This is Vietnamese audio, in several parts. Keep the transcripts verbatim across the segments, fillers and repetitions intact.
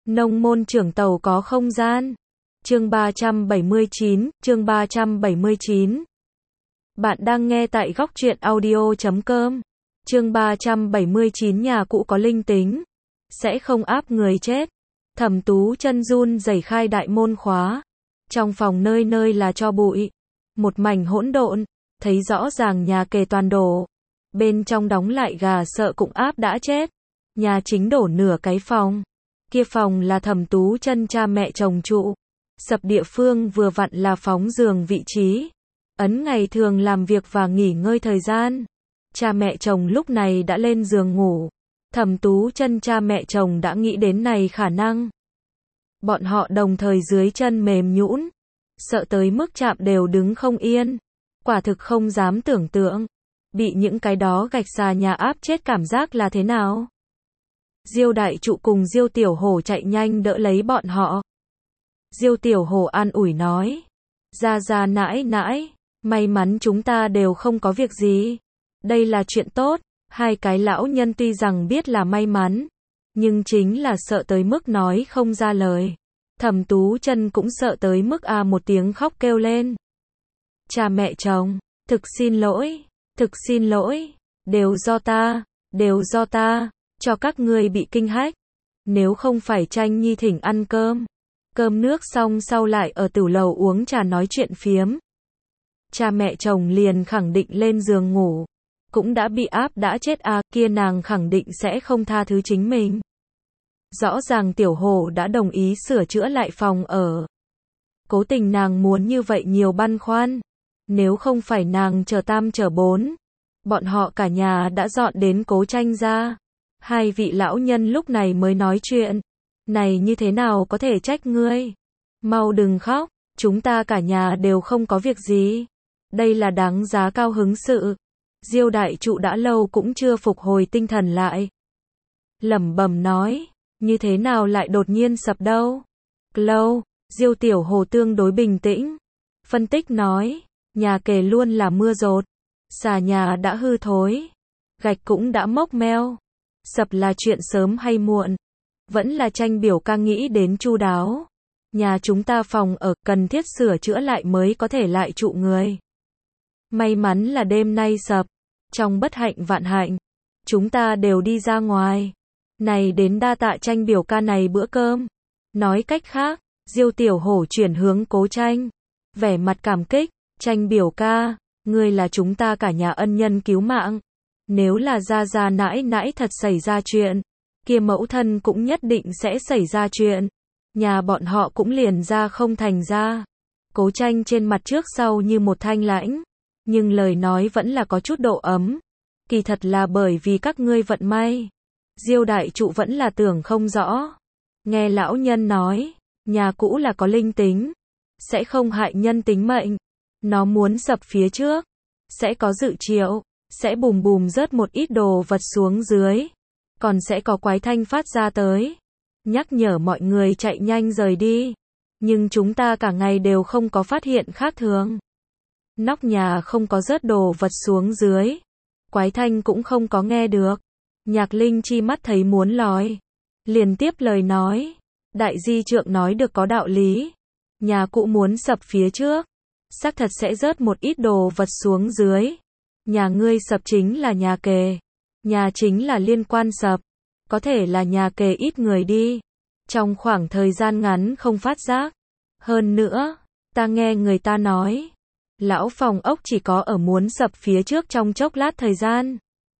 Nông môn trưởng tàu có không gian. Chương ba trăm bảy mươi chín, chương ba trăm bảy mươi chín. Bạn đang nghe tại góc truyện audio chấm com. Chương ba trăm bảy mươi chín nhà cũ có linh tính, sẽ không áp người chết. Thẩm Tú chân run rẩy khai đại môn khóa. Trong phòng nơi nơi là tro bụi, một mảnh hỗn độn, thấy rõ ràng nhà kề toàn đổ. Bên trong đóng lại gà sợ cũng áp đã chết. Nhà chính đổ nửa cái phòng. Kia phòng là Thẩm Tú chân cha mẹ chồng trụ. Sập địa phương vừa vặn là phóng giường vị trí. Ấn ngày thường làm việc và nghỉ ngơi thời gian. Cha mẹ chồng lúc này đã lên giường ngủ. Thẩm Tú chân cha mẹ chồng đã nghĩ đến này khả năng. Bọn họ đồng thời dưới chân mềm nhũn, sợ tới mức chạm đều đứng không yên. Quả thực không dám tưởng tượng, bị những cái đó gạch xà nhà áp chết cảm giác là thế nào. Diêu đại trụ cùng Diêu tiểu hổ chạy nhanh đỡ lấy bọn họ. Diêu tiểu hổ an ủi nói, ra ra nãi nãi, may mắn chúng ta đều không có việc gì. Đây là chuyện tốt. Hai cái lão nhân tuy rằng biết là may mắn, nhưng chính là sợ tới mức nói không ra lời. Thẩm Tú chân cũng sợ tới mức a một tiếng khóc kêu lên. Cha mẹ chồng, thực xin lỗi, thực xin lỗi, đều do ta, đều do ta, cho các ngươi bị kinh hách. Nếu không phải tranh nhi thỉnh ăn cơm, cơm nước xong sau lại ở tửu lầu uống trà nói chuyện phiếm. Cha mẹ chồng liền khẳng định lên giường ngủ. Cũng đã bị áp đã chết à, kia nàng khẳng định sẽ không tha thứ chính mình. Rõ ràng tiểu hổ đã đồng ý sửa chữa lại phòng ở. Cố tình nàng muốn như vậy nhiều băn khoăn. Nếu không phải nàng chờ tam chờ bốn, bọn họ cả nhà đã dọn đến Cố Tranh ra. Hai vị lão nhân lúc này mới nói chuyện. Này như thế nào có thể trách ngươi? Mau đừng khóc, chúng ta cả nhà đều không có việc gì. Đây là đáng giá cao hứng sự. Diêu đại trụ đã lâu cũng chưa phục hồi tinh thần lại. Lẩm bẩm nói, như thế nào lại đột nhiên sập đâu? Lâu, Diêu tiểu hồ tương đối bình tĩnh. Phân tích nói, nhà kề luôn là mưa dột. Xà nhà đã hư thối. Gạch cũng đã mốc meo. Sập là chuyện sớm hay muộn. Vẫn là tranh biểu ca nghĩ đến chu đáo. Nhà chúng ta phòng ở cần thiết sửa chữa lại mới có thể lại trụ người. May mắn là đêm nay sập. Trong bất hạnh vạn hạnh, chúng ta đều đi ra ngoài. Này đến đa tạ tranh biểu ca này bữa cơm. Nói cách khác, Diêu tiểu hổ chuyển hướng Cố Tranh. Vẻ mặt cảm kích, tranh biểu ca, ngươi là chúng ta cả nhà ân nhân cứu mạng. Nếu là gia gia nãi nãi thật xảy ra chuyện, kia mẫu thân cũng nhất định sẽ xảy ra chuyện. Nhà bọn họ cũng liền ra không thành ra. Cố Tranh trên mặt trước sau như một thanh lãnh. Nhưng lời nói vẫn là có chút độ ấm. Kỳ thật là bởi vì các ngươi vận may. Diêu đại trụ vẫn là tưởng không rõ. Nghe lão nhân nói, nhà cũ là có linh tính, sẽ không hại nhân tính mệnh. Nó muốn sập phía trước, sẽ có dự triệu, sẽ bùm bùm rớt một ít đồ vật xuống dưới, còn sẽ có quái thanh phát ra tới, nhắc nhở mọi người chạy nhanh rời đi. Nhưng chúng ta cả ngày đều không có phát hiện khác thường. Nóc nhà không có rớt đồ vật xuống dưới. Quái thanh cũng không có nghe được. Nhạc Linh chi mắt thấy muốn lòi. Liền tiếp lời nói. Đại di trượng nói được có đạo lý. Nhà cũ muốn sập phía trước. Xác thật sẽ rớt một ít đồ vật xuống dưới. Nhà ngươi sập chính là nhà kề. Nhà chính là liên quan sập. Có thể là nhà kề ít người đi. Trong khoảng thời gian ngắn không phát giác. Hơn nữa, ta nghe người ta nói. Lão phòng ốc chỉ có ở muốn sập phía trước trong chốc lát thời gian.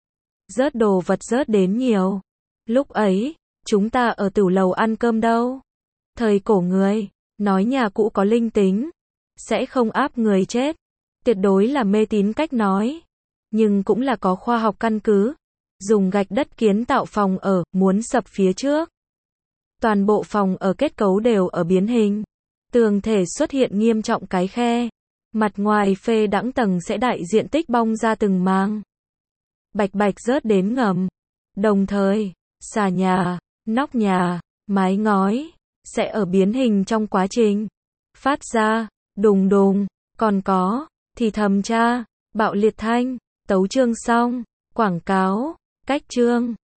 Rớt đồ vật rớt đến nhiều. Lúc ấy, chúng ta ở tửu lầu ăn cơm đâu. Thời cổ người, nói nhà cũ có linh tính, sẽ không áp người chết. Tuyệt đối là mê tín cách nói. Nhưng cũng là có khoa học căn cứ. Dùng gạch đất kiến tạo phòng ở, muốn sập phía trước. Toàn bộ phòng ở kết cấu đều ở biến hình. Tường thể xuất hiện nghiêm trọng cái khe. Mặt ngoài phê đãng tầng sẽ đại diện tích bong ra từng màng. Bạch bạch rớt đến ngầm. Đồng thời, xà nhà, nóc nhà, mái ngói, sẽ ở biến hình trong quá trình. Phát ra, đùng đùng, còn có, thì thầm tra, bạo liệt thanh, tấu chương xong, quảng cáo, cách chương.